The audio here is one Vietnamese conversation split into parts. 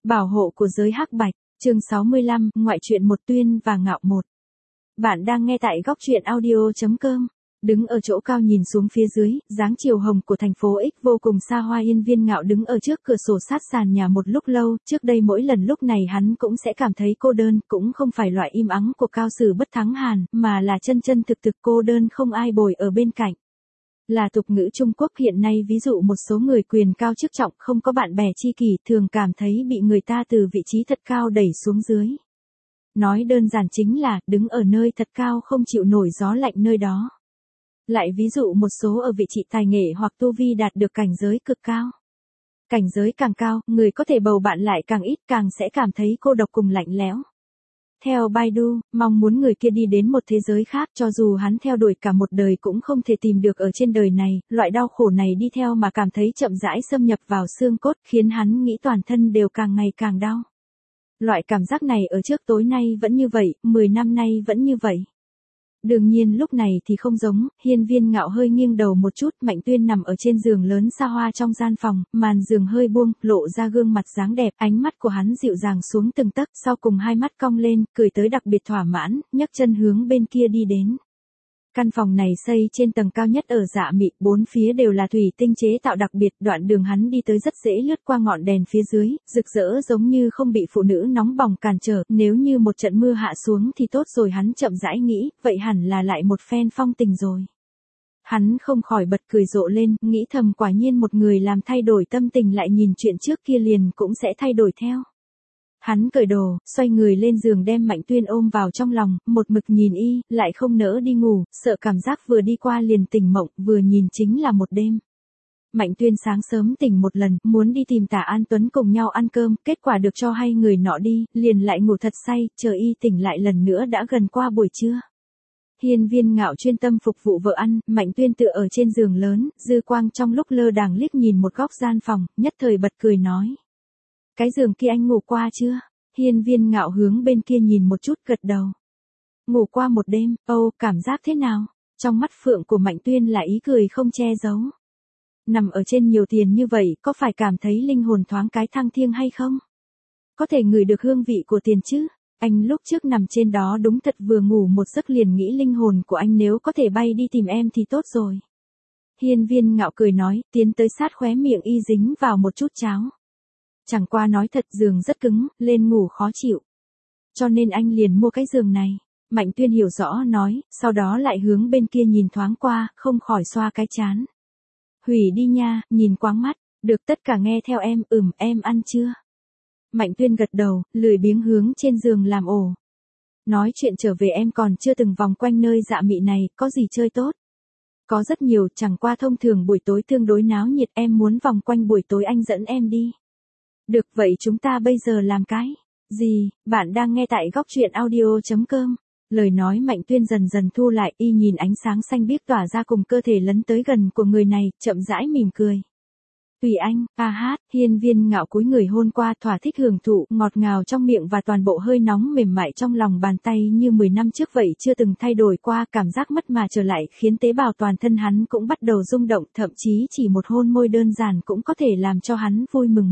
Bảo hộ của giới hắc bạch, chương 65, ngoại truyện một Tuyên và Ngạo một. Bạn đang nghe tại góc truyện audio.com. Đứng ở chỗ cao nhìn xuống phía dưới, dáng chiều hồng của thành phố X vô cùng xa hoa. Hiên Viên Ngạo đứng ở trước cửa sổ sát sàn nhà một lúc lâu, trước đây mỗi lần lúc này hắn cũng sẽ cảm thấy cô đơn, cũng không phải loại im ắng của cao sử bất thắng hàn, mà là chân chân thực thực cô đơn không ai bồi ở bên cạnh. Là tục ngữ Trung Quốc hiện nay, ví dụ một số người quyền cao chức trọng không có bạn bè tri kỷ, thường cảm thấy bị người ta từ vị trí thật cao đẩy xuống dưới. Nói đơn giản chính là, đứng ở nơi thật cao không chịu nổi gió lạnh nơi đó. Lại ví dụ một số ở vị trí tài nghệ hoặc tu vi đạt được cảnh giới cực cao. Cảnh giới càng cao, người có thể bầu bạn lại càng ít, càng sẽ cảm thấy cô độc cùng lạnh lẽo. Theo Baidu, mong muốn người kia đi đến một thế giới khác, cho dù hắn theo đuổi cả một đời cũng không thể tìm được ở trên đời này, loại đau khổ này đi theo mà cảm thấy chậm rãi xâm nhập vào xương cốt, khiến hắn nghĩ toàn thân đều càng ngày càng đau. Loại cảm giác này ở trước tối nay vẫn như vậy, 10 năm nay vẫn như vậy. Đương nhiên lúc này thì không giống, Hiên Viên Ngạo hơi nghiêng đầu một chút, Mạnh Tuyên nằm ở trên giường lớn xa hoa trong gian phòng, màn giường hơi buông, lộ ra gương mặt dáng đẹp, ánh mắt của hắn dịu dàng xuống từng tấc, sau cùng hai mắt cong lên, cười tới đặc biệt thỏa mãn, nhấc chân hướng bên kia đi đến. Căn phòng này xây trên tầng cao nhất ở Dạ Mị, bốn phía đều là thủy tinh chế tạo đặc biệt, đoạn đường hắn đi tới rất dễ lướt qua ngọn đèn phía dưới, rực rỡ giống như không bị phụ nữ nóng bỏng cản trở, nếu như một trận mưa hạ xuống thì tốt rồi, hắn chậm rãi nghĩ, vậy hẳn là lại một phen phong tình rồi. Hắn không khỏi bật cười rộ lên, nghĩ thầm quả nhiên một người làm thay đổi tâm tình lại nhìn chuyện trước kia liền cũng sẽ thay đổi theo. Hắn cởi đồ, xoay người lên giường đem Mạnh Tuyên ôm vào trong lòng, một mực nhìn y, lại không nỡ đi ngủ, sợ cảm giác vừa đi qua liền tỉnh mộng, vừa nhìn chính là một đêm. Mạnh Tuyên sáng sớm tỉnh một lần, muốn đi tìm Tả An Tuấn cùng nhau ăn cơm, kết quả được cho hai người nọ đi, liền lại ngủ thật say, chờ y tỉnh lại lần nữa đã gần qua buổi trưa. Hiên Viên Ngạo chuyên tâm phục vụ vợ ăn, Mạnh Tuyên tựa ở trên giường lớn, dư quang trong lúc lơ đãng liếc nhìn một góc gian phòng, nhất thời bật cười nói. Cái giường kia anh ngủ qua chưa? Hiên Viên Ngạo hướng bên kia nhìn một chút, gật đầu. Ngủ qua một đêm, cảm giác thế nào? Trong mắt phượng của Mạnh Tuyên là ý cười không che giấu. Nằm ở trên nhiều tiền như vậy, có phải cảm thấy linh hồn thoáng cái thăng thiêng hay không? Có thể ngửi được hương vị của tiền chứ? Anh lúc trước nằm trên đó đúng thật vừa ngủ một giấc liền nghĩ linh hồn của anh nếu có thể bay đi tìm em thì tốt rồi. Hiên Viên Ngạo cười nói, tiến tới sát khóe miệng y dính vào một chút cháo. Chẳng qua nói thật, giường rất cứng, lên ngủ khó chịu. Cho nên anh liền mua cái giường này. Mạnh Tuyên hiểu rõ nói, sau đó lại hướng bên kia nhìn thoáng qua, không khỏi xoa cái trán. Hủy đi nha, nhìn quáng mắt, được tất cả nghe theo em, em ăn chưa? Mạnh Tuyên gật đầu, lười biếng hướng trên giường làm ổ. Nói chuyện trở về, em còn chưa từng vòng quanh nơi Dạ Mị này, có gì chơi tốt? Có rất nhiều, chẳng qua thông thường buổi tối tương đối náo nhiệt, em muốn vòng quanh buổi tối anh dẫn em đi. Được, vậy chúng ta bây giờ làm cái gì? Bạn đang nghe tại góc truyện audio.com. Lời nói Mạnh Tuyên dần dần thu lại, y nhìn ánh sáng xanh biếc tỏa ra cùng cơ thể lấn tới gần của người này, chậm rãi mỉm cười. Tùy anh, hát, Hiên Viên Ngạo cúi người hôn qua, thỏa thích hưởng thụ, ngọt ngào trong miệng và toàn bộ hơi nóng mềm mại trong lòng bàn tay như 10 năm trước vậy chưa từng thay đổi qua, cảm giác mất mà trở lại khiến tế bào toàn thân hắn cũng bắt đầu rung động, thậm chí chỉ một hôn môi đơn giản cũng có thể làm cho hắn vui mừng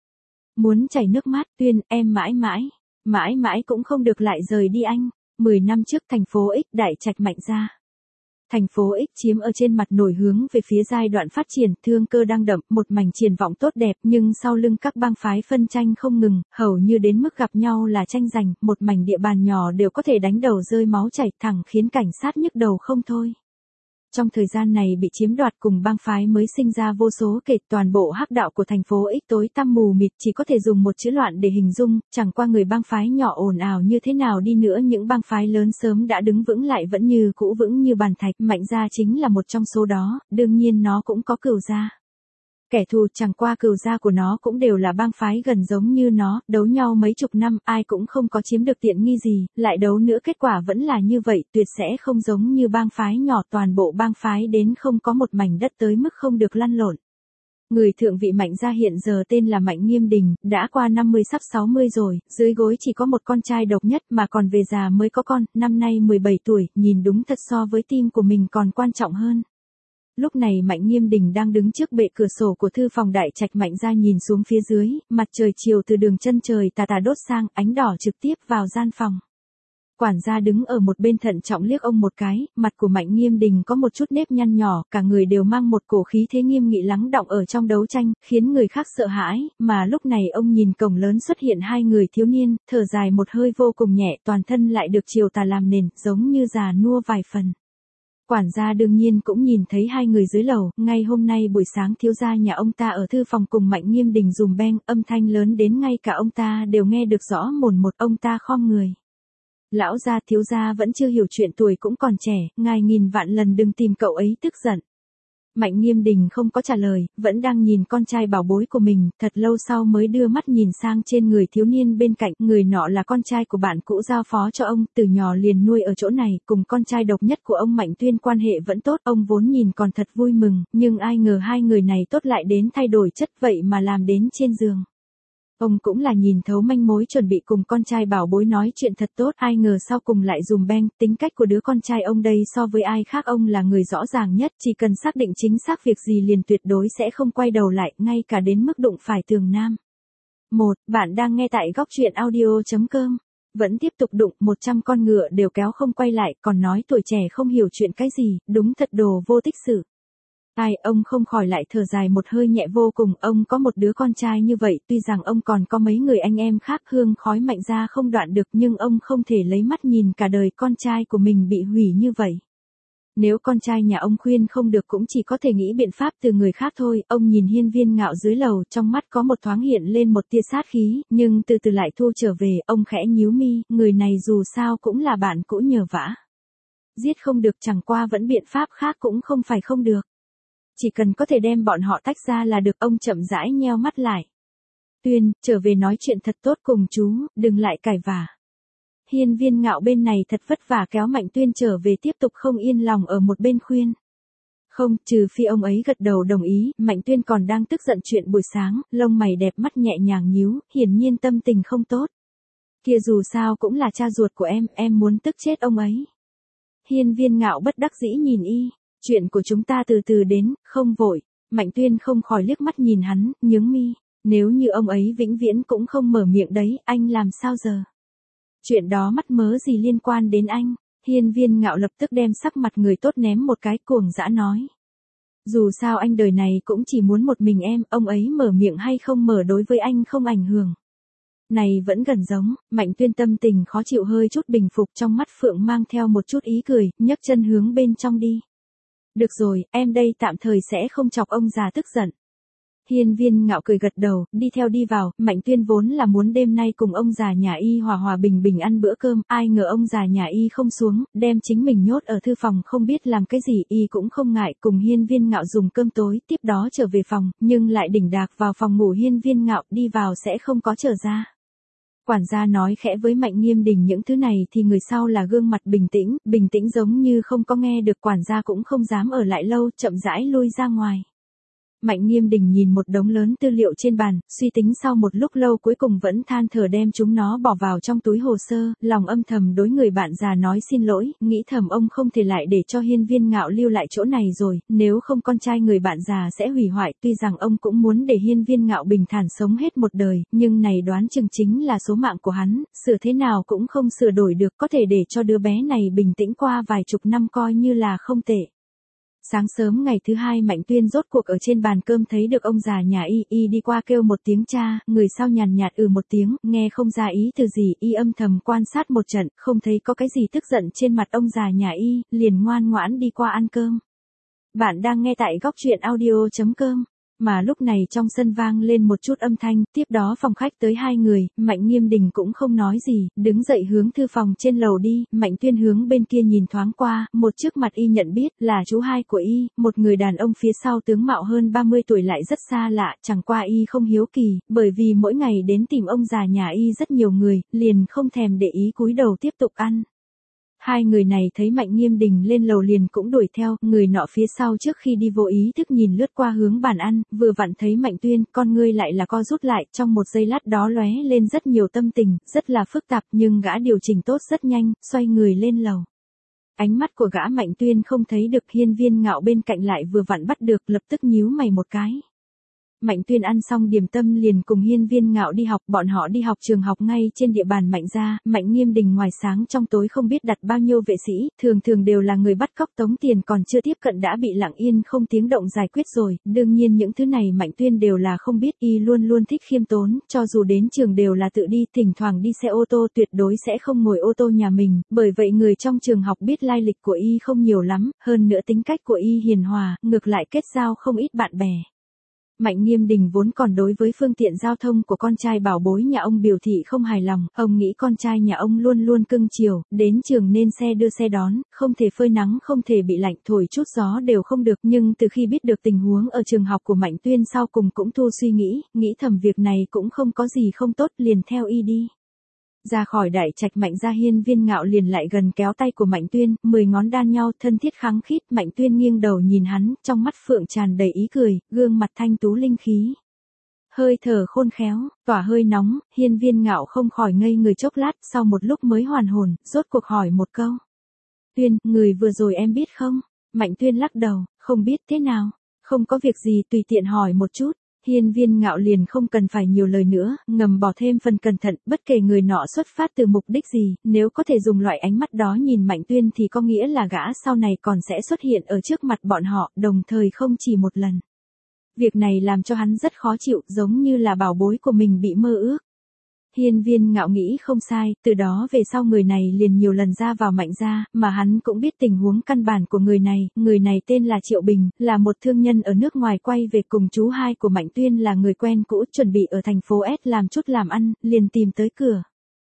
muốn chảy nước mắt. Tuyên, em mãi mãi cũng không được lại rời đi anh. 10 năm trước thành phố X đại trạch Mạnh gia. Thành phố X chiếm ở trên mặt nổi hướng về phía giai đoạn phát triển, thương cơ đang đậm, một mảnh triển vọng tốt đẹp, nhưng sau lưng các bang phái phân tranh không ngừng, hầu như đến mức gặp nhau là tranh giành, một mảnh địa bàn nhỏ đều có thể đánh đầu rơi máu chảy, thẳng khiến cảnh sát nhức đầu không thôi. Trong thời gian này bị chiếm đoạt cùng bang phái mới sinh ra vô số kể, toàn bộ hắc đạo của thành phố X tối tăm mù mịt, chỉ có thể dùng một chữ loạn để hình dung, chẳng qua người bang phái nhỏ ồn ào như thế nào đi nữa, những bang phái lớn sớm đã đứng vững lại vẫn như cũ vững như bàn thạch, Mạnh gia chính là một trong số đó, đương nhiên nó cũng có Cửu gia. Kẻ thù chẳng qua Cửu gia của nó cũng đều là bang phái gần giống như nó, đấu nhau mấy chục năm, ai cũng không có chiếm được tiện nghi gì, lại đấu nữa kết quả vẫn là như vậy, tuyệt sẽ không giống như bang phái nhỏ, toàn bộ bang phái đến không có một mảnh đất tới mức không được lăn lộn. Người thượng vị Mạnh gia hiện giờ tên là Mạnh Nghiêm Đình, đã qua 50 sắp 60 rồi, dưới gối chỉ có một con trai độc nhất mà còn về già mới có con, năm nay 17 tuổi, nhìn đúng thật so với tim của mình còn quan trọng hơn. Lúc này Mạnh Nghiêm Đình đang đứng trước bệ cửa sổ của thư phòng đại trạch Mạnh gia nhìn xuống phía dưới, mặt trời chiều từ đường chân trời tà tà đốt sang, ánh đỏ trực tiếp vào gian phòng. Quản gia đứng ở một bên thận trọng liếc ông một cái, mặt của Mạnh Nghiêm Đình có một chút nếp nhăn nhỏ, cả người đều mang một cổ khí thế nghiêm nghị lắng đọng ở trong đấu tranh, khiến người khác sợ hãi, mà lúc này ông nhìn cổng lớn xuất hiện hai người thiếu niên, thở dài một hơi vô cùng nhẹ, toàn thân lại được chiều tà làm nền, giống như già nua vài phần. Quản gia đương nhiên cũng nhìn thấy hai người dưới lầu, ngay hôm nay buổi sáng thiếu gia nhà ông ta ở thư phòng cùng Mạnh Nghiêm Đình dùm beng, âm thanh lớn đến ngay cả ông ta đều nghe được rõ mồn một, ông ta khom người. Lão gia thiếu gia vẫn chưa hiểu chuyện, tuổi cũng còn trẻ, ngài nghìn vạn lần đừng tìm cậu ấy tức giận. Mạnh Nghiêm Đình không có trả lời, vẫn đang nhìn con trai bảo bối của mình, thật lâu sau mới đưa mắt nhìn sang trên người thiếu niên bên cạnh, người nọ là con trai của bạn cũ giao phó cho ông, từ nhỏ liền nuôi ở chỗ này, cùng con trai độc nhất của ông Mạnh Tuyên quan hệ vẫn tốt, ông vốn nhìn còn thật vui mừng, nhưng ai ngờ hai người này tốt lại đến thay đổi chất vậy mà làm đến trên giường. Ông cũng là nhìn thấu manh mối, chuẩn bị cùng con trai bảo bối nói chuyện thật tốt, ai ngờ sau cùng lại dùm beng, tính cách của đứa con trai ông đây so với ai khác ông là người rõ ràng nhất, chỉ cần xác định chính xác việc gì liền tuyệt đối sẽ không quay đầu lại, ngay cả đến mức đụng phải tường nam. Bạn đang nghe tại góc truyện audio.com. Vẫn tiếp tục đụng, 100 con ngựa đều kéo không quay lại, còn nói tuổi trẻ không hiểu chuyện cái gì, đúng thật đồ vô tích sự. Ông không khỏi lại thở dài một hơi nhẹ vô cùng, ông có một đứa con trai như vậy, tuy rằng ông còn có mấy người anh em khác, hương khói Mạnh gia không đoạn được, nhưng ông không thể lấy mắt nhìn cả đời con trai của mình bị hủy như vậy. Nếu con trai nhà ông khuyên không được cũng chỉ có thể nghĩ biện pháp từ người khác thôi, ông nhìn Hiên Viên Ngạo dưới lầu, trong mắt có một thoáng hiện lên một tia sát khí, nhưng từ từ lại thu trở về, ông khẽ nhíu mi, người này dù sao cũng là bạn cũ nhờ vả. Giết không được chẳng qua vẫn biện pháp khác cũng không phải không được. Chỉ cần có thể đem bọn họ tách ra là được, ông chậm rãi nheo mắt lại. Tuyên, trở về nói chuyện thật tốt cùng chú, đừng lại cãi vả. Hiên Viên Ngạo bên này thật vất vả kéo Mạnh Tuyên trở về, tiếp tục không yên lòng ở một bên khuyên. Không, trừ phi ông ấy gật đầu đồng ý, Mạnh Tuyên còn đang tức giận chuyện buổi sáng, lông mày đẹp mắt nhẹ nhàng nhíu, hiển nhiên tâm tình không tốt. Kia dù sao cũng là cha ruột của em muốn tức chết ông ấy. Hiên Viên Ngạo bất đắc dĩ nhìn y. Chuyện của chúng ta từ từ đến, không vội. Mạnh Tuyên không khỏi liếc mắt nhìn hắn, nhướng mi. Nếu như ông ấy vĩnh viễn cũng không mở miệng đấy, anh làm sao giờ? Chuyện đó mắc mớ gì liên quan đến anh? Hiên Viên Ngạo lập tức đem sắc mặt người tốt ném một cái, cuồng dã nói. Dù sao anh đời này cũng chỉ muốn một mình em, ông ấy mở miệng hay không mở đối với anh không ảnh hưởng. Này vẫn gần giống, Mạnh Tuyên tâm tình khó chịu hơi chút bình phục, trong mắt Phượng mang theo một chút ý cười, nhấc chân hướng bên trong đi. Được rồi, em đây tạm thời sẽ không chọc ông già tức giận. Hiên Viên Ngạo cười gật đầu, đi theo đi vào, Mạnh Tuyên vốn là muốn đêm nay cùng ông già nhà y hòa hòa bình bình ăn bữa cơm, ai ngờ ông già nhà y không xuống, đem chính mình nhốt ở thư phòng không biết làm cái gì, y cũng không ngại, cùng Hiên Viên Ngạo dùng cơm tối, tiếp đó trở về phòng, nhưng lại đỉnh đạc vào phòng ngủ Hiên Viên Ngạo, đi vào sẽ không có trở ra. Quản gia nói khẽ với Mạnh Nghiêm Đình những thứ này thì người sau là gương mặt bình tĩnh giống như không có nghe được, quản gia cũng không dám ở lại lâu, chậm rãi lui ra ngoài. Mạnh Nghiêm Đình nhìn một đống lớn tư liệu trên bàn, suy tính sau một lúc lâu cuối cùng vẫn than thở đem chúng nó bỏ vào trong túi hồ sơ, lòng âm thầm đối người bạn già nói xin lỗi, nghĩ thầm ông không thể lại để cho Hiên Viên Ngạo lưu lại chỗ này rồi, nếu không con trai người bạn già sẽ hủy hoại, tuy rằng ông cũng muốn để Hiên Viên Ngạo bình thản sống hết một đời, nhưng này đoán chừng chính là số mạng của hắn, sửa thế nào cũng không sửa đổi được, có thể để cho đứa bé này bình tĩnh qua vài chục năm coi như là không tệ. Sáng sớm ngày thứ hai Mạnh Tuyên rốt cuộc ở trên bàn cơm thấy được ông già nhà y đi qua kêu một tiếng cha, người sau nhàn nhạt một tiếng, nghe không ra ý từ gì, y âm thầm quan sát một trận, không thấy có cái gì tức giận trên mặt ông già nhà y, liền ngoan ngoãn đi qua ăn cơm. Bạn đang nghe tại góc truyện audio.com. Mà lúc này trong sân vang lên một chút âm thanh, tiếp đó phòng khách tới hai người, Mạnh Nghiêm Đình cũng không nói gì, đứng dậy hướng thư phòng trên lầu đi, Mạnh Tuyên hướng bên kia nhìn thoáng qua, một trước mặt y nhận biết là chú hai của y, một người đàn ông phía sau tướng mạo hơn 30 tuổi lại rất xa lạ, chẳng qua y không hiếu kỳ, bởi vì mỗi ngày đến tìm ông già nhà y rất nhiều người, liền không thèm để ý cúi đầu tiếp tục ăn. Hai người này thấy Mạnh Nghiêm Đình lên lầu liền cũng đuổi theo, người nọ phía sau trước khi đi vô ý thức nhìn lướt qua hướng bàn ăn, vừa vặn thấy Mạnh Tuyên, con ngươi lại là co rút lại, trong một giây lát đó lóe lên rất nhiều tâm tình, rất là phức tạp, nhưng gã điều chỉnh tốt rất nhanh, xoay người lên lầu. Ánh mắt của gã Mạnh Tuyên không thấy được, Hiên Viên Ngạo bên cạnh lại vừa vặn bắt được, lập tức nhíu mày một cái. Mạnh Tuyên ăn xong điểm tâm liền cùng Hiên Viên Ngạo đi học, bọn họ đi học trường học ngay trên địa bàn Mạnh gia. Mạnh Nghiêm Đình ngoài sáng trong tối không biết đặt bao nhiêu vệ sĩ, thường thường đều là người bắt cóc tống tiền, còn chưa tiếp cận đã bị lặng yên không tiếng động giải quyết rồi. Đương nhiên những thứ này Mạnh Tuyên đều là không biết, y luôn luôn thích khiêm tốn, cho dù đến trường đều là tự đi, thỉnh thoảng đi xe ô tô, tuyệt đối sẽ không ngồi ô tô nhà mình, bởi vậy người trong trường học biết lai lịch của y không nhiều lắm, hơn nữa tính cách của y hiền hòa, ngược lại kết giao không ít bạn bè. Mạnh Nghiêm Đình vốn còn đối với phương tiện giao thông của con trai bảo bối nhà ông biểu thị không hài lòng, ông nghĩ con trai nhà ông luôn luôn cưng chiều, đến trường nên xe đưa xe đón, không thể phơi nắng, không thể bị lạnh, thổi chút gió đều không được, nhưng từ khi biết được tình huống ở trường học của Mạnh Tuyên sau cùng cũng thu suy nghĩ thầm việc này cũng không có gì không tốt, liền theo y đi. Ra khỏi đại trạch Mạnh gia, Hiên Viên Ngạo liền lại gần kéo tay của Mạnh Tuyên, 10 ngón đan nhau, thân thiết khăng khít. Mạnh Tuyên nghiêng đầu nhìn hắn, trong mắt phượng tràn đầy ý cười, gương mặt thanh tú linh khí. Hơi thở khôn khéo, tỏa hơi nóng, Hiên Viên Ngạo không khỏi ngây người chốc lát, sau một lúc mới hoàn hồn, rốt cuộc hỏi một câu. Tuyên, người vừa rồi em biết không? Mạnh Tuyên lắc đầu, không biết. Thế nào? Không có việc gì, tùy tiện hỏi một chút. Hiên Viên Ngạo liền không cần phải nhiều lời nữa, ngầm bỏ thêm phần cẩn thận, bất kể người nọ xuất phát từ mục đích gì, nếu có thể dùng loại ánh mắt đó nhìn Mạnh Tuyên thì có nghĩa là gã sau này còn sẽ xuất hiện ở trước mặt bọn họ, đồng thời không chỉ một lần. Việc này làm cho hắn rất khó chịu, giống như là bảo bối của mình bị mơ ước. Hiên Viên Ngạo nghĩ không sai, từ đó về sau người này liền nhiều lần ra vào Mạnh gia, mà hắn cũng biết tình huống căn bản của người này tên là Triệu Bình, là một thương nhân ở nước ngoài quay về cùng chú hai của Mạnh Tuyên là người quen cũ, chuẩn bị ở thành phố S làm chút làm ăn, liền tìm tới cửa.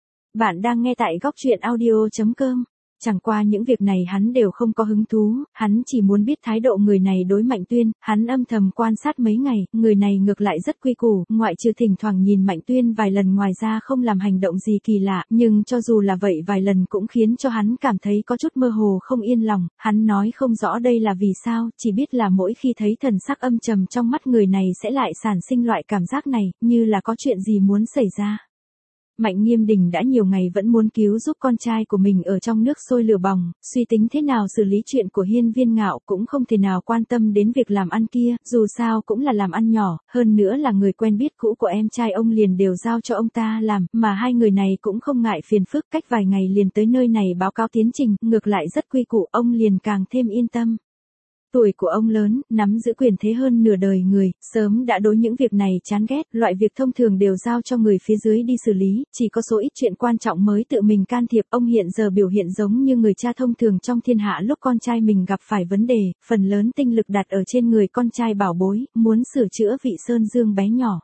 Bạn đang nghe tại góc truyện audio.com. Chẳng qua những việc này hắn đều không có hứng thú, hắn chỉ muốn biết thái độ người này đối Mạnh Tuyên, hắn âm thầm quan sát mấy ngày, người này ngược lại rất quy củ, ngoại trừ thỉnh thoảng nhìn Mạnh Tuyên vài lần ngoài ra không làm hành động gì kỳ lạ, nhưng cho dù là vậy vài lần cũng khiến cho hắn cảm thấy có chút mơ hồ không yên lòng, hắn nói không rõ đây là vì sao, chỉ biết là mỗi khi thấy thần sắc âm trầm trong mắt người này sẽ lại sản sinh loại cảm giác này, như là có chuyện gì muốn xảy ra. Mạnh Nghiêm Đình đã nhiều ngày vẫn muốn cứu giúp con trai của mình ở trong nước sôi lửa bỏng, suy tính thế nào xử lý chuyện của Hiên Viên Ngạo, cũng không thể nào quan tâm đến việc làm ăn kia, dù sao cũng là làm ăn nhỏ, hơn nữa là người quen biết cũ của em trai ông liền đều giao cho ông ta làm, mà hai người này cũng không ngại phiền phức, cách vài ngày liền tới nơi này báo cáo tiến trình, ngược lại rất quy củ, ông liền càng thêm yên tâm. Tuổi của ông lớn, nắm giữ quyền thế hơn nửa đời người, sớm đã đối những việc này chán ghét, loại việc thông thường đều giao cho người phía dưới đi xử lý, chỉ có số ít chuyện quan trọng mới tự mình can thiệp. Ông hiện giờ biểu hiện giống như người cha thông thường trong thiên hạ lúc con trai mình gặp phải vấn đề, phần lớn tinh lực đặt ở trên người con trai bảo bối, muốn sửa chữa vị sơn dương bé nhỏ.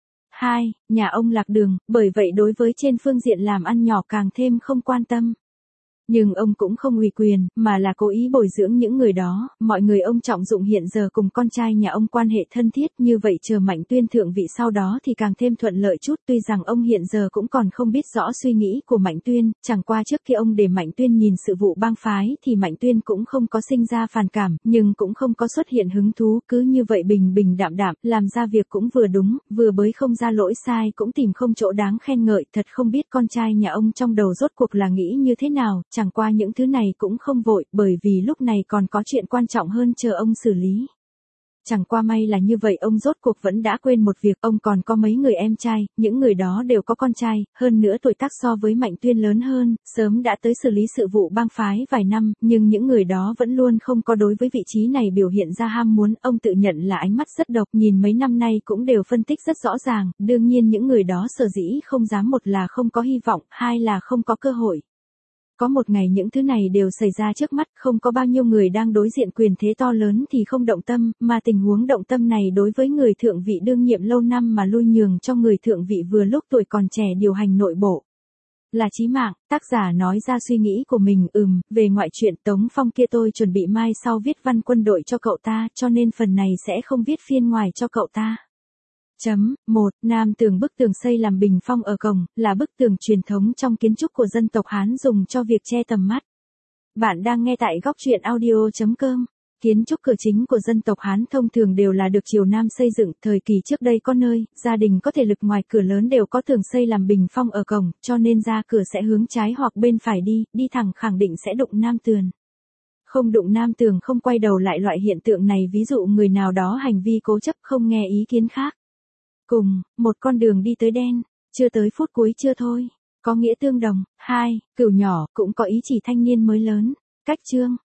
2. Nhà ông lạc đường, bởi vậy đối với trên phương diện làm ăn nhỏ càng thêm không quan tâm. Nhưng ông cũng không ủy quyền, mà là cố ý bồi dưỡng những người đó, mọi người ông trọng dụng hiện giờ cùng con trai nhà ông quan hệ thân thiết, như vậy chờ Mạnh Tuyên thượng vị sau đó thì càng thêm thuận lợi chút, tuy rằng ông hiện giờ cũng còn không biết rõ suy nghĩ của Mạnh Tuyên, chẳng qua trước khi ông để Mạnh Tuyên nhìn sự vụ bang phái thì Mạnh Tuyên cũng không có sinh ra phản cảm, nhưng cũng không có xuất hiện hứng thú, cứ như vậy bình bình đạm đạm, làm ra việc cũng vừa đúng, vừa bới không ra lỗi sai, cũng tìm không chỗ đáng khen ngợi, thật không biết con trai nhà ông trong đầu rốt cuộc là nghĩ như thế nào. Chẳng qua những thứ này cũng không vội, bởi vì lúc này còn có chuyện quan trọng hơn chờ ông xử lý. Chẳng qua may là như vậy, ông rốt cuộc vẫn đã quên một việc, ông còn có mấy người em trai, những người đó đều có con trai, hơn nữa tuổi tác so với Mạnh Tuyên lớn hơn, sớm đã tới xử lý sự vụ bang phái vài năm, nhưng những người đó vẫn luôn không có đối với vị trí này biểu hiện ra ham muốn, ông tự nhận là ánh mắt rất độc, nhìn mấy năm nay cũng đều phân tích rất rõ ràng, đương nhiên những người đó sở dĩ không dám, một là không có hy vọng, hai là không có cơ hội. Có một ngày những thứ này đều xảy ra trước mắt, không có bao nhiêu người đang đối diện quyền thế to lớn thì không động tâm, mà tình huống động tâm này đối với người thượng vị đương nhiệm lâu năm mà lui nhường cho người thượng vị vừa lúc tuổi còn trẻ điều hành nội bộ. Là chí mạng, tác giả nói ra suy nghĩ của mình, về ngoại truyện Tống Phong kia tôi chuẩn bị mai sau viết văn quân đội cho cậu ta, cho nên phần này sẽ không viết phiên ngoài cho cậu ta. 1. Nam tường. Bức tường xây làm bình phong ở cổng, là bức tường truyền thống trong kiến trúc của dân tộc Hán dùng cho việc che tầm mắt. Bạn đang nghe tại góc truyện audio.com. Kiến trúc cửa chính của dân tộc Hán thông thường đều là được triều Nam xây dựng, thời kỳ trước đây có nơi, gia đình có thể lực ngoài cửa lớn đều có tường xây làm bình phong ở cổng, cho nên ra cửa sẽ hướng trái hoặc bên phải đi thẳng khẳng định sẽ đụng Nam tường. Không đụng nam tường không quay đầu lại, loại hiện tượng này ví dụ người nào đó hành vi cố chấp không nghe ý kiến khác. Cùng, một con đường đi tới đen, chưa tới phút cuối chưa thôi. Có nghĩa tương đồng. 2. Cửu nhỏ cũng có ý chỉ thanh niên mới lớn. Cách chương.